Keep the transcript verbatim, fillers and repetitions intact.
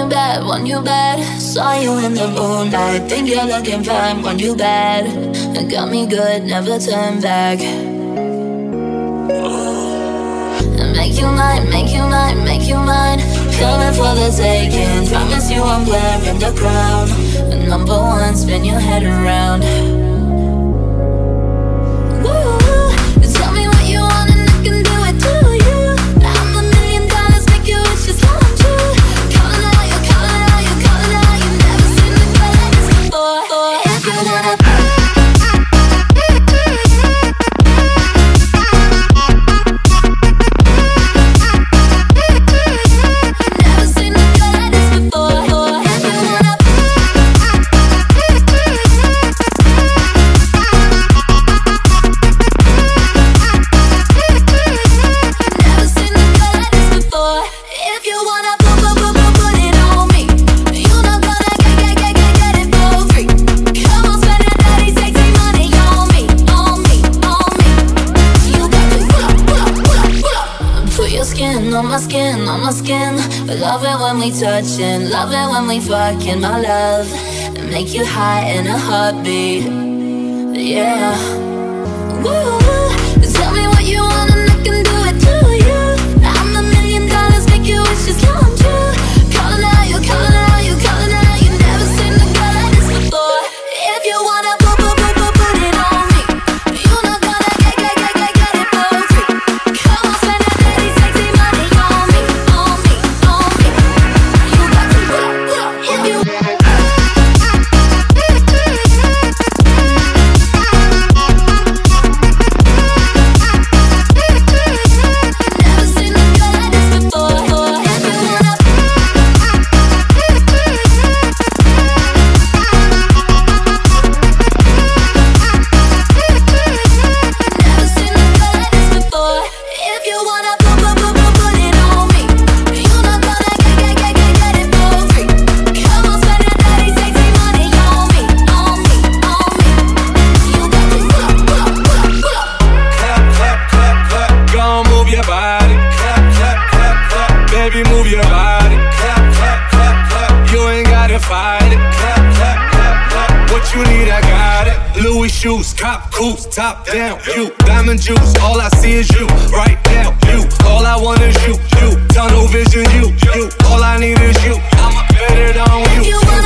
you bad, want you bad. Saw you in the moonlight, think you're looking fine, want you bad. It got me good, never turn back. Make you mine, make you mine, make you mine. Coming for the taking, promise you I'm wearing the crown. Number one, spin your head around. On my skin, on my skin. Love it when we touchin', love it when we fucking, my love. Make you high in a heartbeat. Yeah. Woo. Tell me what you want and I can do it to you. I'm a million dollars, make your wishes come true. Calling out you, calling out you, calling out you. Never seen a girl like this before. If you wanna put, put, put, put, put it on me, you not gonna get, get, get, get, get it for free. Come on, spend that dirty, sexy money on me, on me, on me. You got to put, put, if you. Move your body, clap, clap, clap, clap. You ain't gotta fight it, clap, clap, clap, clap. What you need, I got it. Louis shoes, cop coops, top down. You, diamond juice, all I see is you. Right now, you, all I want is you. You, tunnel vision, you, you. All I need is you. I'ma bet it on you.